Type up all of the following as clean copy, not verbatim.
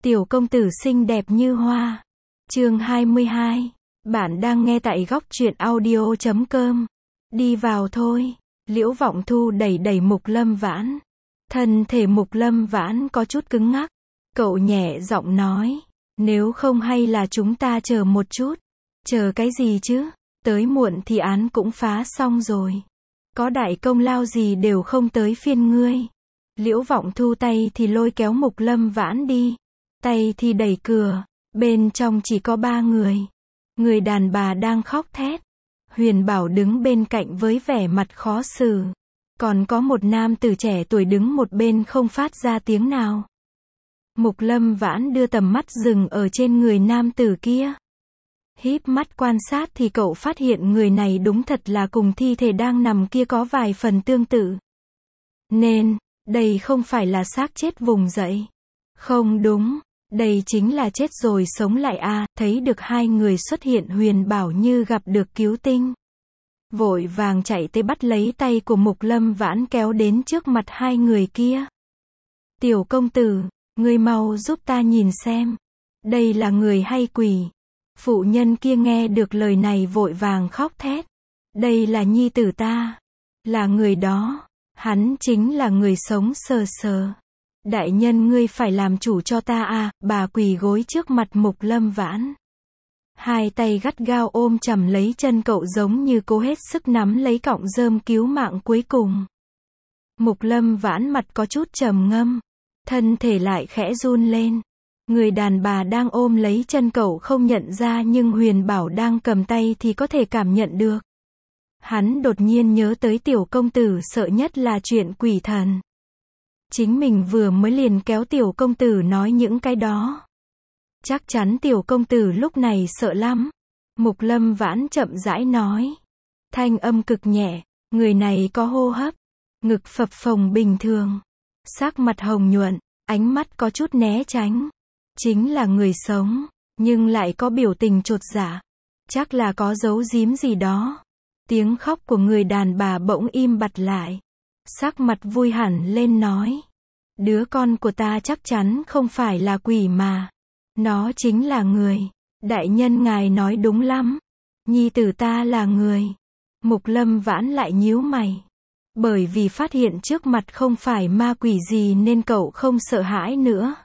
Tiểu công tử xinh đẹp như hoa. Chương 22. Bạn đang nghe tại góc truyện audio.com. Đi vào thôi. Liễu Vọng Thu đẩy đẩy Mục Lâm Vãn. Thân thể Mục Lâm Vãn có chút cứng ngắc. Cậu nhẹ giọng nói. Nếu không hay là chúng ta chờ một chút. Chờ cái gì chứ? Tới muộn thì án cũng phá xong rồi. Có đại công lao gì đều không tới phiên ngươi. Liễu Vọng Thu tay thì lôi kéo Mục Lâm Vãn đi. Tay thì đẩy cửa. Bên trong chỉ có 3 người. Người đàn bà đang khóc thét. Huyền Bảo đứng bên cạnh với vẻ mặt khó xử. Còn có một nam tử trẻ tuổi đứng một bên không phát ra tiếng nào. Mục Lâm Vãn đưa tầm mắt dừng ở trên người nam tử kia. Híp mắt quan sát thì cậu phát hiện người này đúng thật là cùng thi thể đang nằm kia có vài phần tương tự. Nên, đây không phải là xác chết vùng dậy. Không đúng, đây chính là chết rồi sống lại à. Thấy được hai người xuất hiện, Huyền Bảo như gặp được cứu tinh. Vội vàng chạy tới bắt lấy tay của Mục Lâm Vãn kéo đến trước mặt hai người kia. Tiểu công tử, ngươi mau giúp ta nhìn xem. Đây là người hay quỷ? Phụ nhân kia nghe được lời này vội vàng khóc thét. Đây là nhi tử ta. Là người đó. Hắn chính là người sống sờ sờ. Đại nhân ngươi phải làm chủ cho ta à. Bà quỳ gối trước mặt Mục Lâm Vãn. Hai tay gắt gao ôm chầm lấy chân cậu giống như cố hết sức nắm lấy cọng rơm cứu mạng cuối cùng. Mục Lâm Vãn mặt có chút trầm ngâm. Thân thể lại khẽ run lên. Người đàn bà đang ôm lấy chân cậu không nhận ra nhưng Huyền Bảo đang cầm tay thì có thể cảm nhận được. Hắn đột nhiên nhớ tới tiểu công tử sợ nhất là chuyện quỷ thần. Chính mình vừa mới liền kéo tiểu công tử nói những cái đó. Chắc chắn tiểu công tử lúc này sợ lắm. Mục Lâm Vãn chậm rãi nói. Thanh âm cực nhẹ, người này có hô hấp, ngực phập phồng bình thường. Sắc mặt hồng nhuận, ánh mắt có chút né tránh. Chính là người sống, nhưng lại có biểu tình chột dạ. Chắc là có giấu giếm gì đó. Tiếng khóc của người đàn bà bỗng im bặt lại. Sắc mặt vui hẳn lên nói. Đứa con của ta chắc chắn không phải là quỷ mà. Nó chính là người. Đại nhân ngài nói đúng lắm. Nhi tử ta là người. Mục Lâm Vãn lại nhíu mày. Bởi vì phát hiện trước mặt không phải ma quỷ gì nên cậu không sợ hãi nữa.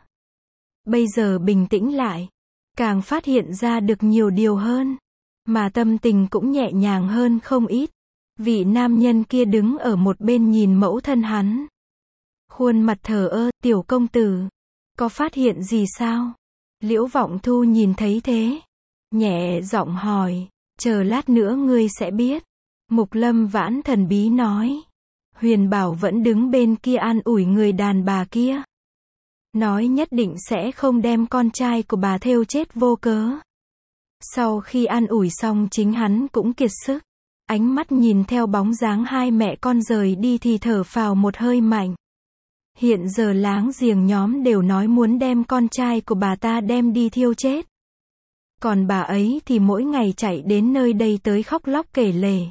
Bây giờ bình tĩnh lại. Càng phát hiện ra được nhiều điều hơn. Mà tâm tình cũng nhẹ nhàng hơn không ít. Vị nam nhân kia đứng ở một bên nhìn mẫu thân hắn. Khuôn mặt thờ ơ, tiểu công tử. Có phát hiện gì sao? Liễu Vọng Thu nhìn thấy thế. Nhẹ giọng hỏi. Chờ lát nữa ngươi sẽ biết. Mục Lâm Vãn thần bí nói. Huyền Bảo vẫn đứng bên kia an ủi người đàn bà kia. Nói nhất định sẽ không đem con trai của bà thêu chết vô cớ. Sau khi an ủi xong chính hắn cũng kiệt sức. Ánh mắt nhìn theo bóng dáng hai mẹ con rời đi thì thở phào một hơi mạnh. Hiện giờ láng giềng nhóm đều nói muốn đem con trai của bà ta đem đi thiêu chết. Còn bà ấy thì mỗi ngày chạy đến nơi đây tới khóc lóc kể lể.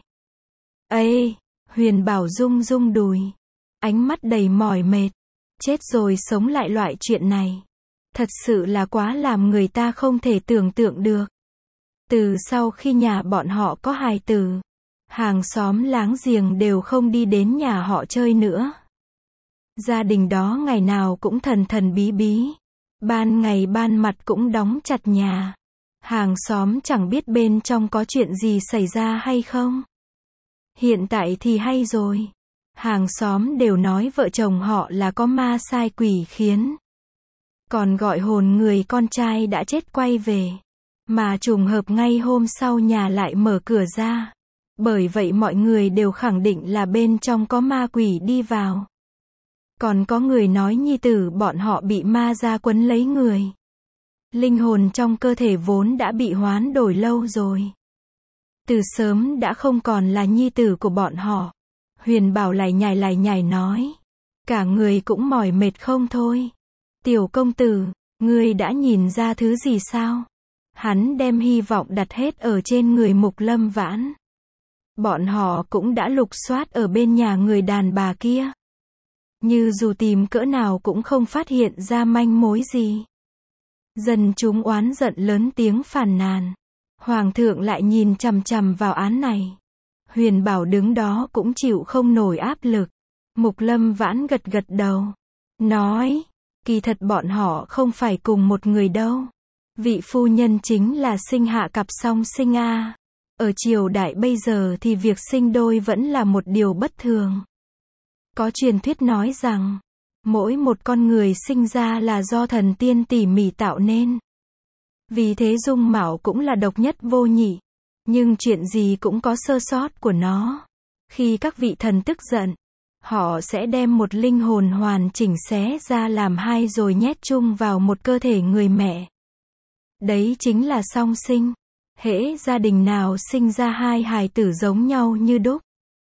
Ê, Huyền Bảo rung rung đùi. Ánh mắt đầy mỏi mệt. Chết rồi sống lại loại chuyện này. Thật sự là quá làm người ta không thể tưởng tượng được. Từ sau khi nhà bọn họ có hài tử, hàng xóm láng giềng đều không đi đến nhà họ chơi nữa. Gia đình đó ngày nào cũng thần thần bí bí. Ban ngày ban mặt cũng đóng chặt nhà. Hàng xóm chẳng biết bên trong có chuyện gì xảy ra hay không. Hiện tại thì hay rồi. Hàng xóm đều nói vợ chồng họ là có ma sai quỷ khiến. Còn gọi hồn người con trai đã chết quay về. Mà trùng hợp ngay hôm sau nhà lại mở cửa ra. Bởi vậy mọi người đều khẳng định là bên trong có ma quỷ đi vào. Còn có người nói nhi tử bọn họ bị ma ra quấn lấy người. Linh hồn trong cơ thể vốn đã bị hoán đổi lâu rồi. Từ sớm đã không còn là nhi tử của bọn họ. Huyền Bảo lải nhải nói. Cả người cũng mỏi mệt không thôi. Tiểu công tử, ngươi đã nhìn ra thứ gì sao? Hắn đem hy vọng đặt hết ở trên người Mục Lâm Vãn. Bọn họ cũng đã lục soát ở bên nhà người đàn bà kia. Như dù tìm cỡ nào cũng không phát hiện ra manh mối gì. Dân chúng oán giận lớn tiếng phàn nàn. Hoàng thượng lại nhìn chằm chằm vào án này. Huyền Bảo đứng đó cũng chịu không nổi áp lực. Mục Lâm Vãn gật gật đầu. Nói, kỳ thật bọn họ không phải cùng một người đâu. Vị phu nhân chính là sinh hạ cặp song sinh a. Ở triều đại bây giờ thì việc sinh đôi vẫn là một điều bất thường. Có truyền thuyết nói rằng, mỗi một con người sinh ra là do thần tiên tỉ mỉ tạo nên. Vì thế dung mạo cũng là độc nhất vô nhị. Nhưng chuyện gì cũng có sơ sót của nó. Khi các vị thần tức giận, họ sẽ đem một linh hồn hoàn chỉnh xé ra làm hai rồi nhét chung vào một cơ thể người mẹ. Đấy chính là song sinh. Hễ gia đình nào sinh ra hai hài tử giống nhau như đúc,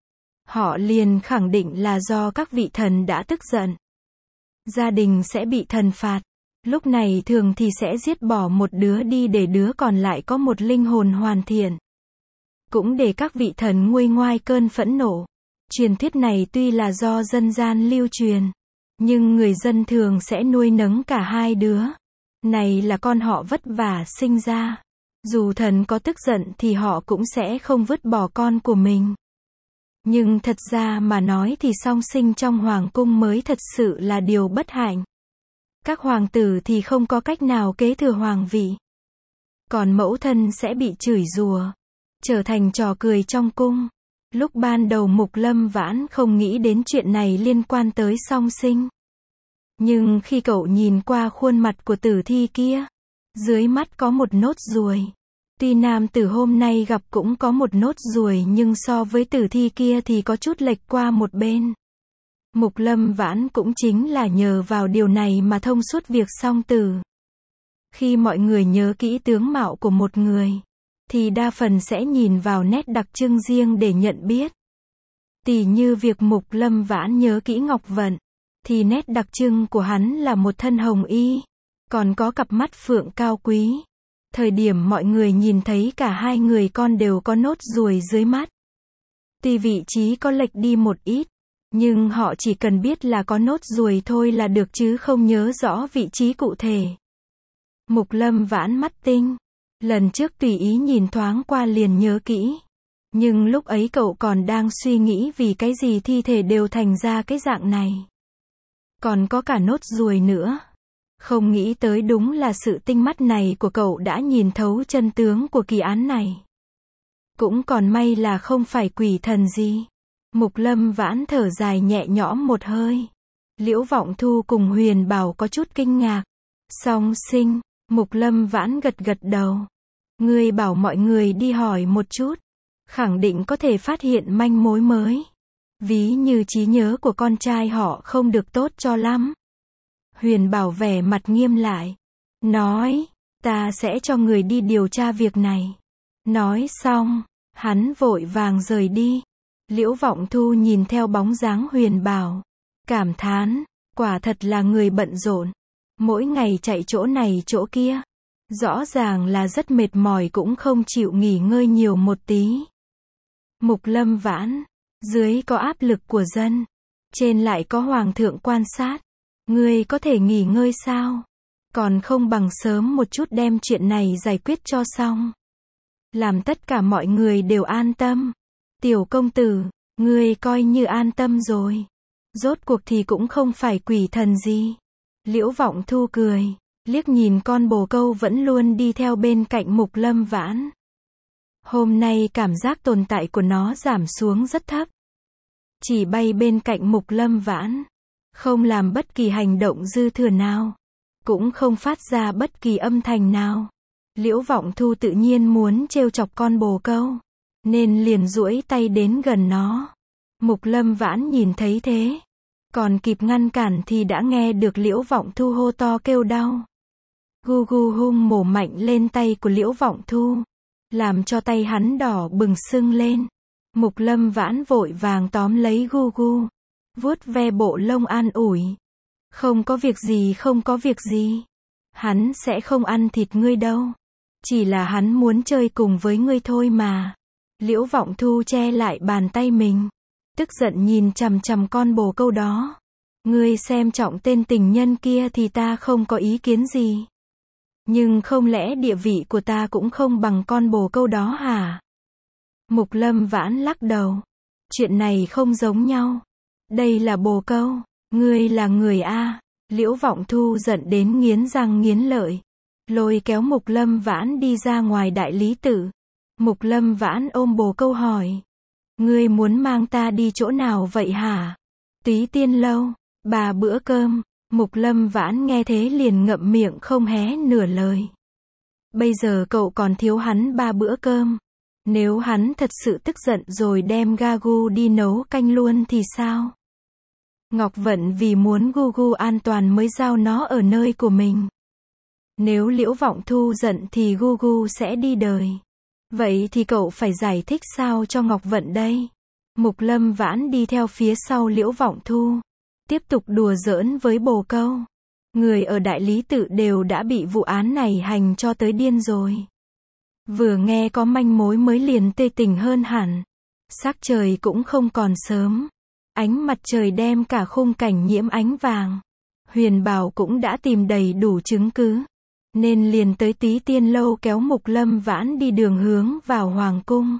họ liền khẳng định là do các vị thần đã tức giận. Gia đình sẽ bị thần phạt. Lúc này thường thì sẽ giết bỏ một đứa đi để đứa còn lại có một linh hồn hoàn thiện. Cũng để các vị thần nguôi ngoai cơn phẫn nộ. Truyền thuyết này tuy là do dân gian lưu truyền, nhưng người dân thường sẽ nuôi nấng cả hai đứa. Này là con họ vất vả sinh ra. Dù thần có tức giận thì họ cũng sẽ không vứt bỏ con của mình. Nhưng thật ra mà nói thì song sinh trong hoàng cung mới thật sự là điều bất hạnh. Các hoàng tử thì không có cách nào kế thừa hoàng vị. Còn mẫu thân sẽ bị chửi rủa, trở thành trò cười trong cung. Lúc ban đầu Mục Lâm Vãn không nghĩ đến chuyện này liên quan tới song sinh. Nhưng khi cậu nhìn qua khuôn mặt của tử thi kia, dưới mắt có một nốt ruồi. Tuy nam tử hôm nay gặp cũng có một nốt ruồi nhưng so với tử thi kia thì có chút lệch qua một bên. Mục Lâm Vãn cũng chính là nhờ vào điều này mà thông suốt việc song tử. Khi mọi người nhớ kỹ tướng mạo của một người, thì đa phần sẽ nhìn vào nét đặc trưng riêng để nhận biết. Tỉ như việc Mục Lâm Vãn nhớ kỹ Ngọc Vận, thì nét đặc trưng của hắn là một thân hồng y, còn có cặp mắt phượng cao quý. Thời điểm mọi người nhìn thấy cả hai người con đều có nốt ruồi dưới mắt. Tuy vị trí có lệch đi một ít, nhưng họ chỉ cần biết là có nốt ruồi thôi là được chứ không nhớ rõ vị trí cụ thể. Mục Lâm Vãn mắt tinh. Lần trước tùy ý nhìn thoáng qua liền nhớ kỹ. Nhưng lúc ấy cậu còn đang suy nghĩ vì cái gì thi thể đều thành ra cái dạng này. Còn có cả nốt ruồi nữa. Không nghĩ tới đúng là sự tinh mắt này của cậu đã nhìn thấu chân tướng của kỳ án này. Cũng còn may là không phải quỷ thần gì. Mục Lâm Vãn thở dài nhẹ nhõm một hơi. Liễu Vọng Thu cùng Huyền Bảo có chút kinh ngạc. Song sinh, Mục Lâm Vãn gật gật đầu. Ngươi bảo mọi người đi hỏi một chút. Khẳng định có thể phát hiện manh mối mới. Ví như trí nhớ của con trai họ không được tốt cho lắm. Huyền Bảo vẻ mặt nghiêm lại. Nói, ta sẽ cho người đi điều tra việc này. Nói xong, hắn vội vàng rời đi. Liễu Vọng Thu nhìn theo bóng dáng Huyền Bảo. Cảm thán, quả thật là người bận rộn. Mỗi ngày chạy chỗ này chỗ kia. Rõ ràng là rất mệt mỏi cũng không chịu nghỉ ngơi nhiều một tí. Mục Lâm Vãn, dưới có áp lực của dân, trên lại có hoàng thượng quan sát. Ngươi có thể nghỉ ngơi sao? Còn không bằng sớm một chút đem chuyện này giải quyết cho xong. Làm tất cả mọi người đều an tâm. Tiểu công tử, ngươi coi như an tâm rồi. Rốt cuộc thì cũng không phải quỷ thần gì. Liễu Vọng Thu cười, liếc nhìn con bồ câu vẫn luôn đi theo bên cạnh Mục Lâm Vãn. Hôm nay cảm giác tồn tại của nó giảm xuống rất thấp. Chỉ bay bên cạnh Mục Lâm Vãn. Không làm bất kỳ hành động dư thừa nào. Cũng không phát ra bất kỳ âm thanh nào. Liễu Vọng Thu tự nhiên muốn trêu chọc con bồ câu. Nên liền duỗi tay đến gần nó. Mục Lâm Vãn nhìn thấy thế. Còn kịp ngăn cản thì đã nghe được Liễu Vọng Thu hô to kêu đau. Gu gu hung mổ mạnh lên tay của Liễu Vọng Thu. Làm cho tay hắn đỏ bừng sưng lên. Mục Lâm Vãn vội vàng tóm lấy gu gu. Vuốt ve bộ lông an ủi. Không có việc gì, không có việc gì. Hắn sẽ không ăn thịt ngươi đâu. Chỉ là hắn muốn chơi cùng với ngươi thôi mà. Liễu Vọng Thu che lại bàn tay mình. Tức giận nhìn chằm chằm con bồ câu đó. Ngươi xem trọng tên tình nhân kia thì ta không có ý kiến gì. Nhưng không lẽ địa vị của ta cũng không bằng con bồ câu đó hả? Mục Lâm Vãn lắc đầu. Chuyện này không giống nhau. Đây là bồ câu, ngươi là người A. Liễu Vọng Thu giận đến nghiến răng nghiến lợi. Lôi kéo Mục Lâm Vãn đi ra ngoài đại lý tự. Mục Lâm Vãn ôm bồ câu hỏi. Ngươi muốn mang ta đi chỗ nào vậy hả? Túy Tiên Lâu, 3 bữa cơm. Mục Lâm Vãn nghe thế liền ngậm miệng không hé nửa lời. Bây giờ cậu còn thiếu hắn 3 bữa cơm. Nếu hắn thật sự tức giận rồi đem Gagu đi nấu canh luôn thì sao? Ngọc Vận vì muốn Gugu an toàn mới giao nó ở nơi của mình. Nếu Liễu Vọng Thu giận thì Gugu sẽ đi đời. Vậy thì cậu phải giải thích sao cho Ngọc Vận đây? Mục Lâm Vãn đi theo phía sau Liễu Vọng Thu. Tiếp tục đùa giỡn với bồ câu. Người ở đại lý tự đều đã bị vụ án này hành cho tới điên rồi. Vừa nghe có manh mối mới liền tê tỉnh hơn hẳn. Sắc trời cũng không còn sớm. Ánh mặt trời đem cả khung cảnh nhiễm ánh vàng. Huyền Bảo cũng đã tìm đầy đủ chứng cứ. Nên liền tới Túy Tiên Lâu kéo Mục Lâm Vãn đi đường hướng vào Hoàng cung.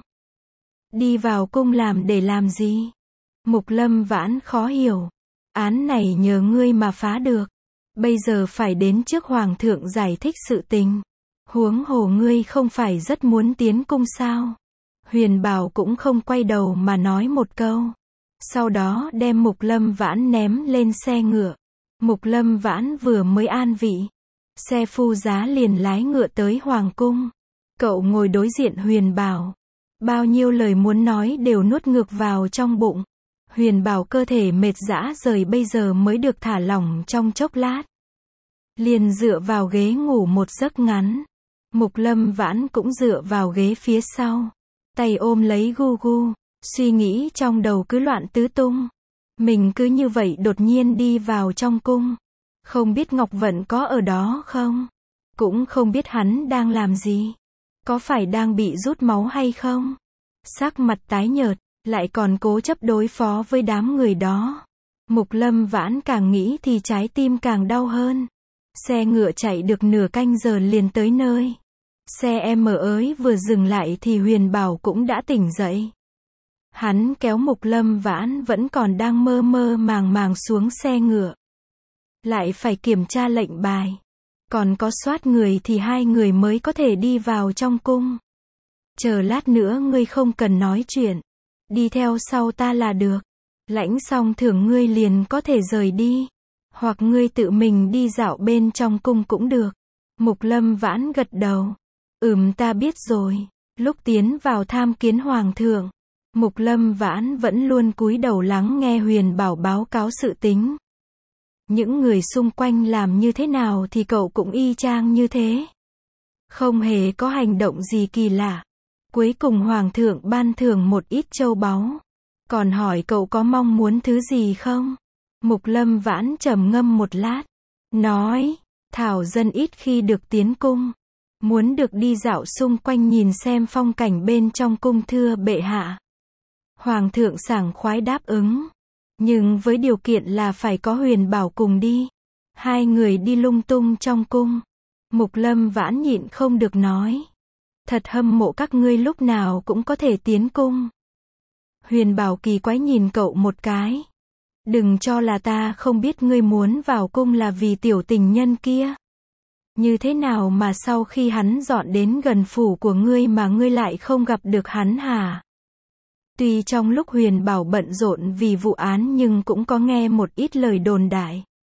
Đi vào cung để làm gì? Mục Lâm Vãn khó hiểu. Án này nhờ ngươi mà phá được. Bây giờ phải đến trước Hoàng thượng giải thích sự tình. Huống hồ ngươi không phải rất muốn tiến cung sao? Huyền Bảo cũng không quay đầu mà nói một câu. Sau đó đem Mục Lâm Vãn ném lên xe ngựa. Mục Lâm Vãn vừa mới an vị. Xe phu giá liền lái ngựa tới Hoàng cung. Cậu ngồi đối diện Huyền Bảo. Bao nhiêu lời muốn nói đều nuốt ngược vào trong bụng. Huyền Bảo cơ thể mệt rã rời bây giờ mới được thả lỏng trong chốc lát. Liền dựa vào ghế ngủ một giấc ngắn. Mục Lâm Vãn cũng dựa vào ghế phía sau. Tay ôm lấy Gugu. Suy nghĩ trong đầu cứ loạn tứ tung. Mình cứ như vậy đột nhiên đi vào trong cung. Không biết Ngọc Vận có ở đó không? Cũng không biết hắn đang làm gì. Có phải đang bị rút máu hay không? Sắc mặt tái nhợt, lại còn cố chấp đối phó với đám người đó. Mục Lâm Vãn càng nghĩ thì trái tim càng đau hơn. Xe ngựa chạy được nửa canh giờ liền tới nơi. Xe em ới vừa dừng lại thì Huyền Bảo cũng đã tỉnh dậy. Hắn kéo Mục Lâm Vãn vẫn còn đang mơ mơ màng màng xuống xe ngựa. Lại phải kiểm tra lệnh bài. Còn có soát người thì 2 người mới có thể đi vào trong cung. Chờ lát nữa ngươi không cần nói chuyện. Đi theo sau ta là được. Lãnh xong thưởng ngươi liền có thể rời đi. Hoặc ngươi tự mình đi dạo bên trong cung cũng được. Mục Lâm Vãn gật đầu. Ta biết rồi. Lúc tiến vào tham kiến Hoàng thượng, Mục Lâm Vãn vẫn luôn cúi đầu lắng nghe Huyền Bảo báo cáo sự tính. Những người xung quanh làm như thế nào thì cậu cũng y chang như thế. Không hề có hành động gì kỳ lạ. Cuối cùng Hoàng thượng ban thưởng một ít châu báu. Còn hỏi cậu có mong muốn thứ gì không? Mục Lâm Vãn trầm ngâm một lát. Nói, Thảo dân ít khi được tiến cung. Muốn được đi dạo xung quanh nhìn xem phong cảnh bên trong cung thưa bệ hạ. Hoàng thượng sảng khoái đáp ứng. Nhưng với điều kiện là phải có Huyền Bảo cùng đi. 2 người đi lung tung trong cung. Mục Lâm Vãn nhịn không được nói. Thật hâm mộ các ngươi lúc nào cũng có thể tiến cung. Huyền Bảo kỳ quái nhìn cậu một cái. Đừng cho là ta không biết ngươi muốn vào cung là vì tiểu tình nhân kia. Như thế nào mà sau khi hắn dọn đến gần phủ của ngươi mà ngươi lại không gặp được hắn hả? Tuy trong lúc Huyền Bảo bận rộn vì vụ án nhưng cũng có nghe một ít lời đồn đại.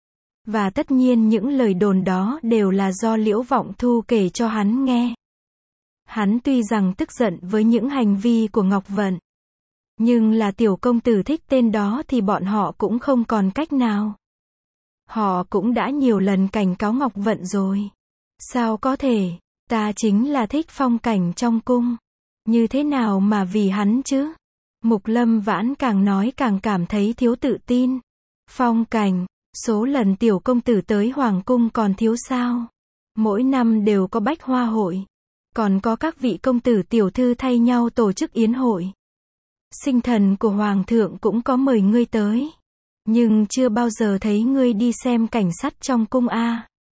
Và tất nhiên những lời đồn đó đều là do Liễu Vọng Thu kể cho hắn nghe. Hắn tuy rằng tức giận với những hành vi của Ngọc Vận. Nhưng là tiểu công tử thích tên đó thì bọn họ cũng không còn cách nào. Họ cũng đã nhiều lần cảnh cáo Ngọc Vận rồi. Sao có thể, ta chính là thích phong cảnh trong cung. Như thế nào mà vì hắn chứ? Mục Lâm Vãn càng nói càng cảm thấy thiếu tự tin. Phong cảnh, số lần tiểu công tử tới Hoàng cung còn thiếu sao? Mỗi năm đều có bách hoa hội. Còn có các vị công tử tiểu thư thay nhau tổ chức yến hội. Sinh thần của Hoàng thượng cũng có mời ngươi tới. Nhưng chưa bao giờ thấy ngươi đi xem cảnh sát trong cung a.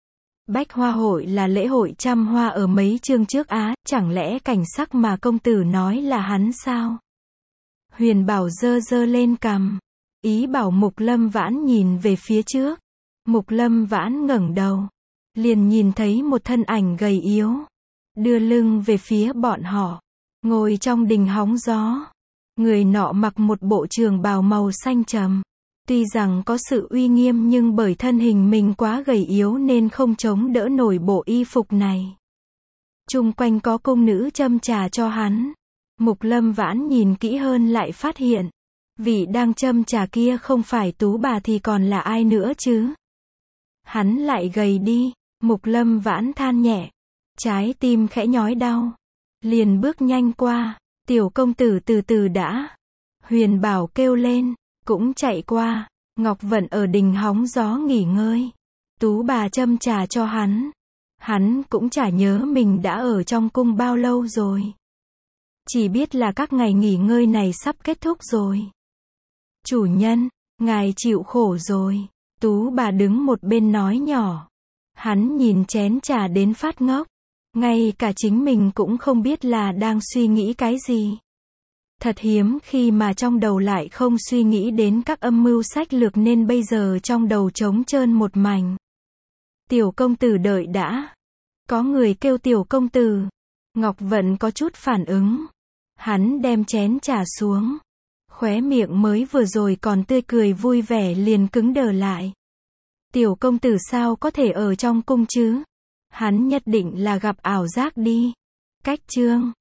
Bách Hoa hội là lễ hội trăm hoa ở mấy chương trước á, chẳng lẽ cảnh sắc mà công tử nói là hắn sao? Huyền Bảo giơ giơ lên cằm, ý bảo Mục Lâm Vãn nhìn về phía trước. Mục Lâm Vãn ngẩng đầu, liền nhìn thấy một thân ảnh gầy yếu, đưa lưng về phía bọn họ, ngồi trong đình hóng gió. Người nọ mặc một bộ trường bào màu xanh trầm. Tuy rằng có sự uy nghiêm nhưng bởi thân hình mình quá gầy yếu nên không chống đỡ nổi bộ y phục này. Chung quanh có cung nữ châm trà cho hắn. Mục Lâm Vãn nhìn kỹ hơn lại phát hiện, vị đang châm trà kia không phải Tú bà thì còn là ai nữa chứ? Hắn lại gầy đi. Mục Lâm Vãn than nhẹ, trái tim khẽ nhói đau, liền bước nhanh qua. Tiểu công tử từ từ đã. Huyền Bảo kêu lên, cũng chạy qua. Ngọc Vận ở đình hóng gió nghỉ ngơi. Tú bà châm trà cho hắn. Hắn cũng chả nhớ mình đã ở trong cung bao lâu rồi. Chỉ biết là các ngày nghỉ ngơi này sắp kết thúc rồi. Chủ nhân, ngài chịu khổ rồi. Tú bà đứng một bên nói nhỏ. Hắn nhìn chén trà đến phát ngốc. Ngay cả chính mình cũng không biết là đang suy nghĩ cái gì. Thật hiếm khi mà trong đầu lại không suy nghĩ đến các âm mưu sách lược nên bây giờ trong đầu trống trơn một mảnh. Tiểu công tử đợi đã. Có người kêu tiểu công tử. Ngọc Vận có chút phản ứng. Hắn đem chén trà xuống. Khóe miệng mới vừa rồi còn tươi cười vui vẻ liền cứng đờ lại. Tiểu công tử sao có thể ở trong cung chứ? Hắn nhất định là gặp ảo giác đi. Cách chương